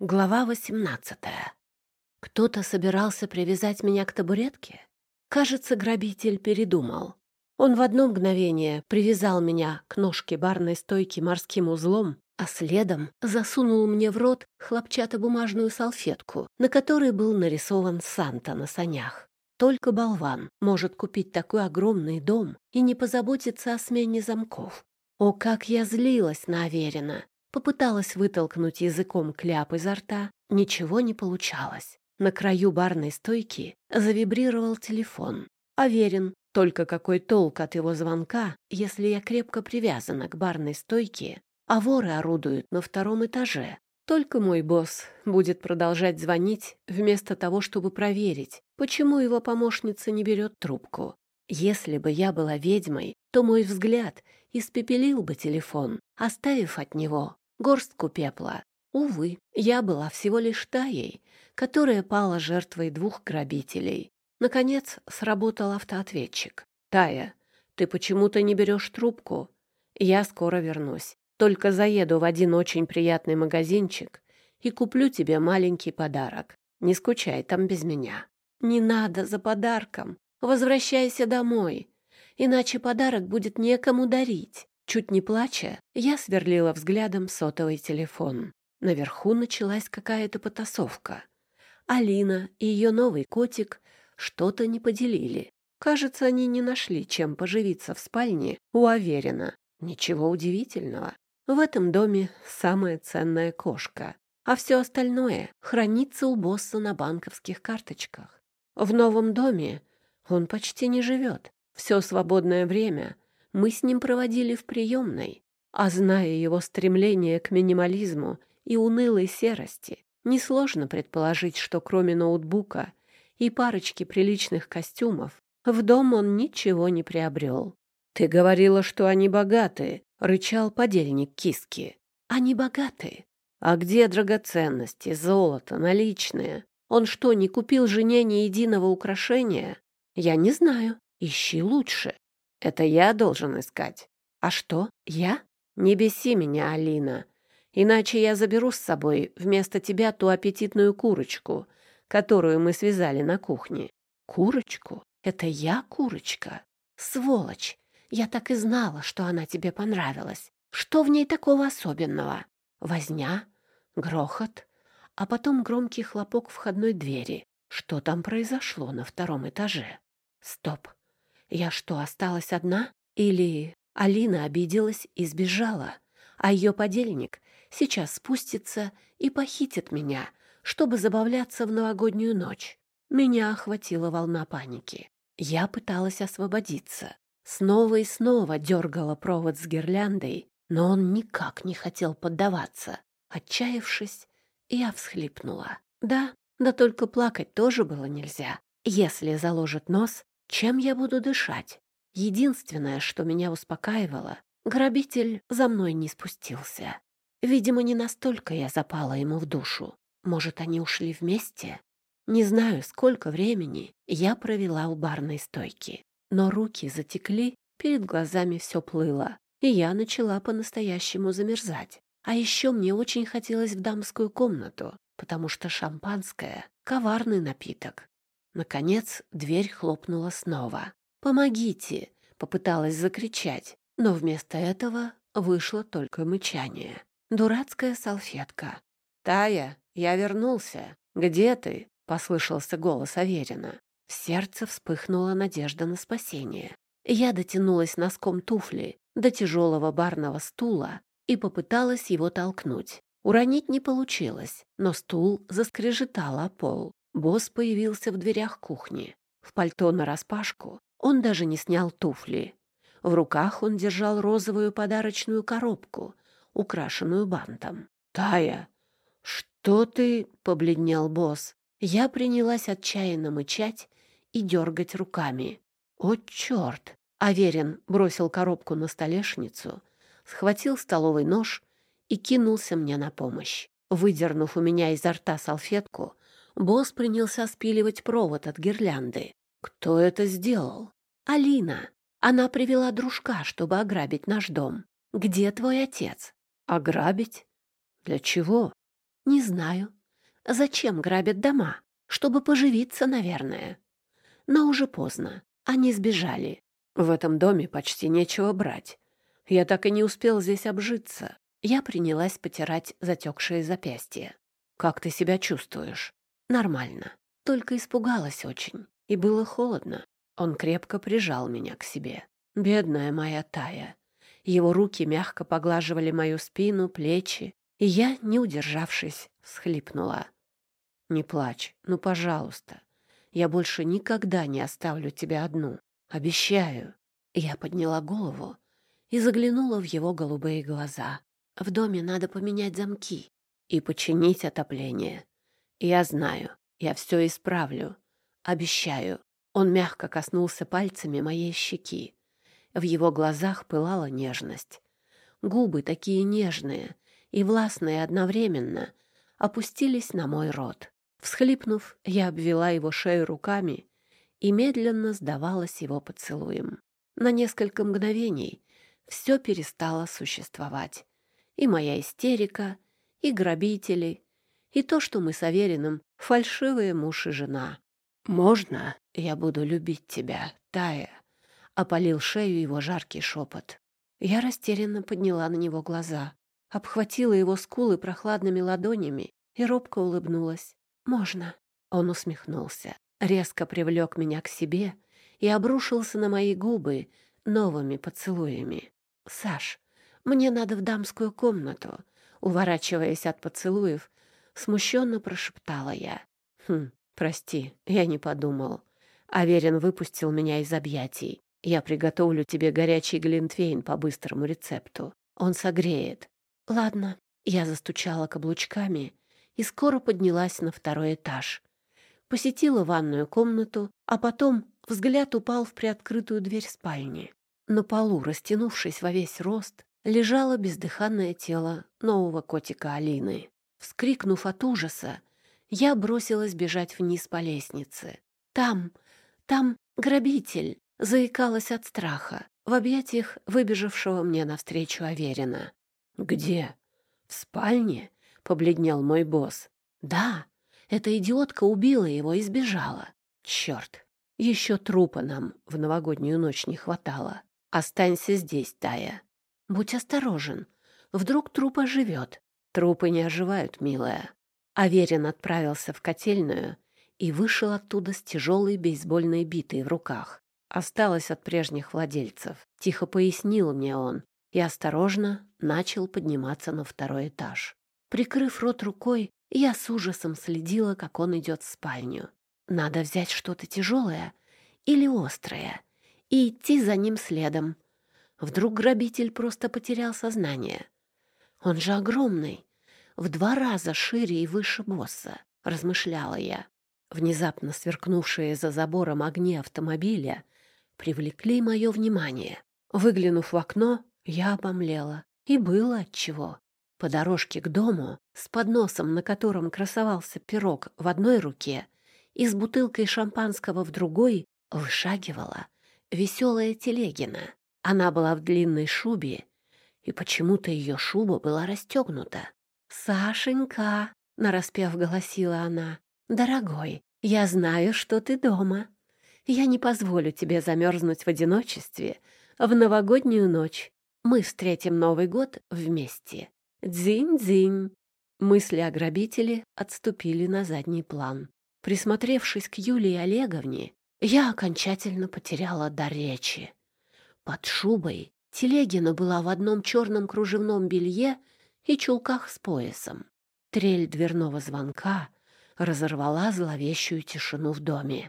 Глава 18. Кто-то собирался привязать меня к табуретке? Кажется, грабитель передумал. Он в одно мгновение привязал меня к ножке барной стойки морским узлом, а следом засунул мне в рот хлопчатобумажную салфетку, на которой был нарисован Санта на санях. Только болван может купить такой огромный дом и не позаботиться о смене замков. О, как я злилась на Аверина! Попыталась вытолкнуть языком кляп изо рта. Ничего не получалось. На краю барной стойки завибрировал телефон. Аверин. Только какой толк от его звонка, если я крепко привязана к барной стойке, а воры орудуют на втором этаже? Только мой босс будет продолжать звонить вместо того, чтобы проверить, почему его помощница не берет трубку. Если бы я была ведьмой, то мой взгляд испепелил бы телефон, оставив от него горстку пепла. Увы, я была всего лишь Таей, которая пала жертвой двух грабителей. Наконец сработал автоответчик. «Тая, ты почему-то не берешь трубку? Я скоро вернусь. Только заеду в один очень приятный магазинчик и куплю тебе маленький подарок. Не скучай там без меня». «Не надо за подарком. Возвращайся домой. Иначе подарок будет некому дарить». Чуть не плача, я сверлила взглядом сотовый телефон. Наверху началась какая-то потасовка. Алина и ее новый котик что-то не поделили. Кажется, они не нашли, чем поживиться в спальне у Аверина. Ничего удивительного. В этом доме самая ценная кошка, а все остальное хранится у босса на банковских карточках. В новом доме он почти не живет. Все свободное время мы с ним проводили в приемной, а зная его стремление к минимализму и унылой серости, несложно предположить, что кроме ноутбука и парочки приличных костюмов в дом он ничего не приобрел. «Ты говорила, что они богаты», — рычал подельник киски. «Они богаты. А где драгоценности, золото, наличные? Он что, не купил жене ни единого украшения? Я не знаю. Ищи лучше». «Это я должен искать». «А что, я?» «Не беси меня, Алина, иначе я заберу с собой вместо тебя ту аппетитную курочку, которую мы связали на кухне». «Курочку? Это я курочка? Сволочь! Я так и знала, что она тебе понравилась. Что в ней такого особенного?» Возня, грохот, а потом громкий хлопок входной двери. Что там произошло на втором этаже? Стоп! Я что, осталась одна? Или Алина обиделась и сбежала, а ее подельник сейчас спустится и похитит меня, чтобы забавляться в новогоднюю ночь? Меня охватила волна паники. Я пыталась освободиться. Снова и снова дергала провод с гирляндой, но он никак не хотел поддаваться. Отчаявшись, я всхлипнула. Да только плакать тоже было нельзя. Если заложит нос, чем я буду дышать? Единственное, что меня успокаивало, грабитель за мной не спустился. Видимо, не настолько я запала ему в душу. Может, они ушли вместе? Не знаю, сколько времени я провела у барной стойки, но руки затекли, перед глазами все плыло, и я начала по-настоящему замерзать. А еще мне очень хотелось в дамскую комнату, потому что шампанское — коварный напиток. Наконец дверь хлопнула снова. «Помогите!» — попыталась закричать, но вместо этого вышло только мычание. Дурацкая салфетка. «Тая, я вернулся. Где ты?» — послышался голос Аверина. В сердце вспыхнула надежда на спасение. Я дотянулась носком туфли до тяжелого барного стула и попыталась его толкнуть. Уронить не получилось, но стул заскрежетал о пол. Босс появился в дверях кухни. В пальто нараспашку он даже не снял туфли. В руках он держал розовую подарочную коробку, украшенную бантом. «Тая, что ты?» — побледнел босс. Я принялась отчаянно мычать и дергать руками. «О, черт!» — Аверин бросил коробку на столешницу, схватил столовый нож и кинулся мне на помощь. Выдернув у меня изо рта салфетку, босс принялся спиливать провод от гирлянды. «Кто это сделал?» «Алина. Она привела дружка, чтобы ограбить наш дом. Где твой отец?» «Ограбить? Для чего?» Не знаю. Зачем грабят дома? Чтобы поживиться, наверное. Но уже поздно. Они сбежали. В этом доме почти нечего брать. Я так и не успел здесь обжиться. Я принялась потирать затекшие запястья. «Как ты себя чувствуешь?» «Нормально. Только испугалась очень. И было холодно». Он крепко прижал меня к себе. Бедная моя Тая. Его руки мягко поглаживали мою спину, плечи, и я, не удержавшись, всхлипнула. «Не плачь, ну, пожалуйста. Я больше никогда не оставлю тебя одну. Обещаю». Я подняла голову и заглянула в его голубые глаза. «В доме надо поменять замки и починить отопление. Я знаю, я все исправлю. Обещаю». Он мягко коснулся пальцами моей щеки. В его глазах пылала нежность. Губы, такие нежные и властные одновременно, опустились на мой рот. Всхлипнув, я обвела его шею руками и медленно сдавалась его поцелуем. На несколько мгновений все перестало существовать. И моя истерика, и грабители, и то, что мы с Авериным фальшивые муж и жена. «Можно я буду любить тебя, Тая?» — опалил шею его жаркий шепот. Я растерянно подняла на него глаза, обхватила его скулы прохладными ладонями и робко улыбнулась. «Можно?» Он усмехнулся, резко привлек меня к себе и обрушился на мои губы новыми поцелуями. «Саш, мне надо в дамскую комнату», — уворачиваясь от поцелуев, смущенно прошептала я. «Прости, я не подумал». Аверин выпустил меня из объятий. «Я приготовлю тебе горячий глинтвейн по быстрому рецепту. Он согреет». «Ладно». Я застучала каблучками и скоро поднялась на второй этаж. Посетила ванную комнату, а потом взгляд упал в приоткрытую дверь спальни. На полу, растянувшись во весь рост, лежало бездыханное тело нового котика Алины. Вскрикнув от ужаса, я бросилась бежать вниз по лестнице. Там грабитель!» Заикалась от страха в объятиях выбежавшего мне навстречу Аверина. «Где? В спальне?» — побледнел мой босс. «Да, эта идиотка убила его и сбежала. Черт, еще трупа нам в новогоднюю ночь не хватало. Останься здесь, Тая. Будь осторожен, вдруг труп оживет». «Трупы не оживают, милая». Аверин отправился в котельную и вышел оттуда с тяжелой бейсбольной битой в руках. Осталось от прежних владельцев. Тихо пояснил мне он и осторожно начал подниматься на второй этаж. Прикрыв рот рукой, я с ужасом следила, как он идет в спальню. Надо взять что-то тяжелое или острое и идти за ним следом. Вдруг грабитель просто потерял сознание. Он же огромный, в 2 раза шире и выше босса, размышляла я. Внезапно сверкнувшие за забором огни автомобиля привлекли мое внимание. Выглянув в окно, я обомлела. И было отчего. По дорожке к дому, с подносом, на котором красовался пирог в одной руке и с бутылкой шампанского в другой, вышагивала веселая Телегина. Она была в длинной шубе, и почему-то ее шуба была расстегнута. «Сашенька!» — нараспев голосила она. «Дорогой, я знаю, что ты дома. Я не позволю тебе замерзнуть в одиночестве в новогоднюю ночь. Мы встретим Новый год вместе. Дзинь-дзинь». Мысли о грабителе отступили на задний план. Присмотревшись к Юлии Олеговне, я окончательно потеряла дар речи. Под шубой Телегина была в одном черном кружевном белье и чулках с поясом. Трель дверного звонка разорвала зловещую тишину в доме.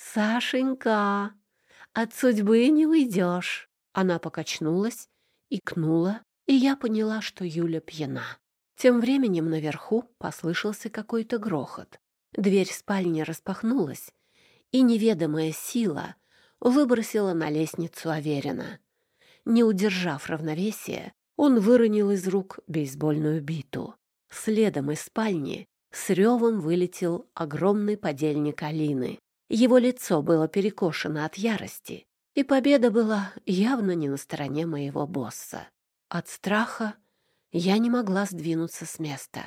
«Сашенька, от судьбы не уйдешь!» Она покачнулась, икнула, и я поняла, что Юля пьяна. Тем временем наверху послышался какой-то грохот. Дверь спальни распахнулась, и неведомая сила выбросила на лестницу Аверина. Не удержав равновесия, он выронил из рук бейсбольную биту. Следом из спальни с ревом вылетел огромный подельник Алины. Его лицо было перекошено от ярости, и победа была явно не на стороне моего босса. От страха я не могла сдвинуться с места.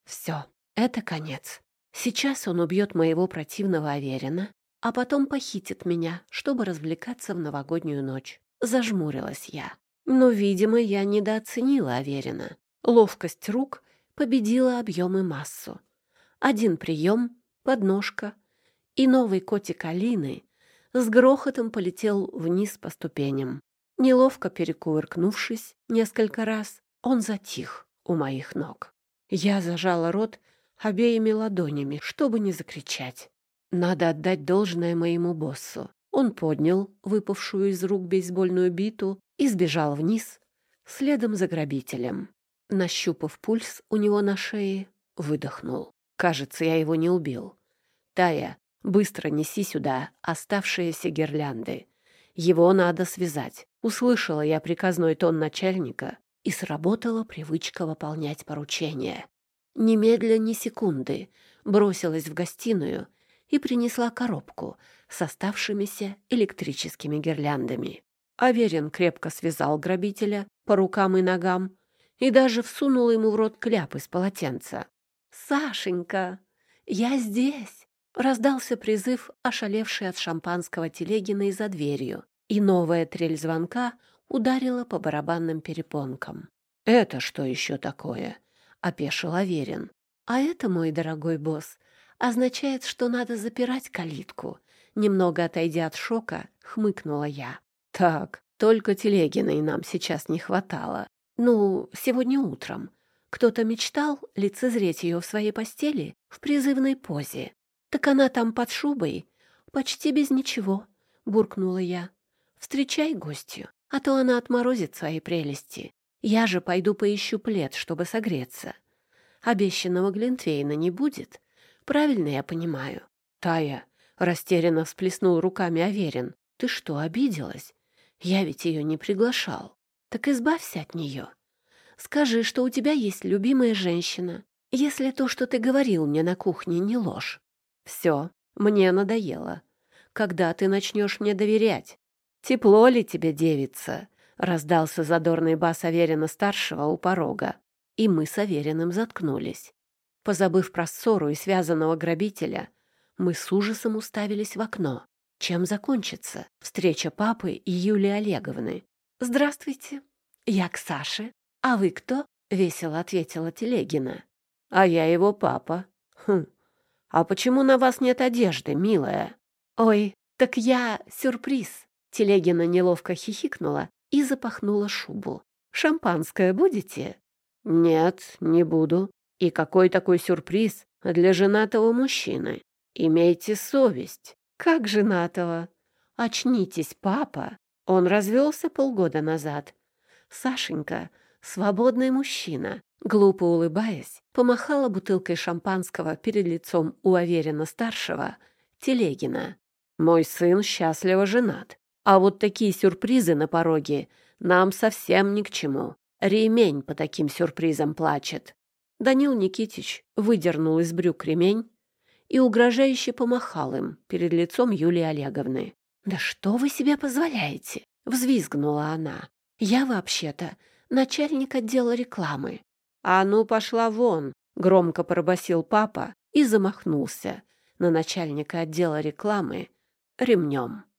Все, это конец. Сейчас он убьет моего противного Аверина, а потом похитит меня, чтобы развлекаться в новогоднюю ночь. Зажмурилась я. Но, видимо, я недооценила Аверина. Ловкость рук победила объем и массу. Один прием, подножка, и новый котик Алины с грохотом полетел вниз по ступеням. Неловко перекувыркнувшись несколько раз, он затих у моих ног. Я зажала рот обеими ладонями, чтобы не закричать. Надо отдать должное моему боссу. Он поднял выпавшую из рук бейсбольную биту и сбежал вниз, следом за грабителем. Нащупав пульс у него на шее, выдохнул. Кажется, я его не убил. Тая, быстро неси сюда оставшиеся гирлянды. Его надо связать. Услышала я приказной тон начальника, и сработала привычка выполнять поручения. Немедля ни секунды бросилась в гостиную и принесла коробку с оставшимися электрическими гирляндами. Аверин крепко связал грабителя по рукам и ногам и даже всунул ему в рот кляп из полотенца. «Сашенька, я здесь!» — раздался призыв, ошалевший от шампанского Телегина за дверью, и новая трель звонка ударила по барабанным перепонкам. «Это что еще такое?» — опешил Аверин. «А это, мой дорогой босс, означает, что надо запирать калитку». Немного отойдя от шока, хмыкнула я. «Так, только Телегиной нам сейчас не хватало. Ну, сегодня утром кто-то мечтал лицезреть ее в своей постели в призывной позе. Так она там под шубой, почти без ничего», — буркнула я. «Встречай гостью, а то она отморозит свои прелести. Я же пойду поищу плед, чтобы согреться. Обещанного глинтвейна не будет. Правильно я понимаю?» «Тая», — растерянно всплеснул руками Аверин, — «ты что, обиделась? Я ведь ее не приглашал. Так избавься от нее. Скажи, что у тебя есть любимая женщина, если то, что ты говорил мне на кухне, не ложь. Все, мне надоело. Когда ты начнешь мне доверять? Тепло ли тебе, девица?» — раздался задорный бас Аверина-старшего у порога, и мы с Авериным заткнулись. Позабыв про ссору и связанного грабителя, мы с ужасом уставились в окно. Чем закончится встреча папы и Юлии Олеговны? «Здравствуйте, я к Саше. А вы кто?» — весело ответила Телегина. «А я его папа». «Хм, а почему на вас нет одежды, милая?» «Ой, так я сюрприз». Телегина неловко хихикнула и запахнула шубу. «Шампанское будете?» «Нет, не буду. И какой такой сюрприз для женатого мужчины? Имейте совесть». «Как женатого?» «Очнитесь, папа. Он развелся полгода назад. Сашенька — свободный мужчина». Глупо улыбаясь, помахала бутылкой шампанского перед лицом у Аверина-старшего Телегина. «Мой сын счастливо женат. А вот такие сюрпризы на пороге нам совсем ни к чему. Ремень по таким сюрпризам плачет». Данил Никитич выдернул из брюк ремень и угрожающе помахал им перед лицом Юлии Олеговны. «Да что вы себе позволяете?» — взвизгнула она. «Я вообще-то начальник отдела рекламы». «А ну, пошла вон!» — громко пробасил папа и замахнулся на начальника отдела рекламы ремнем.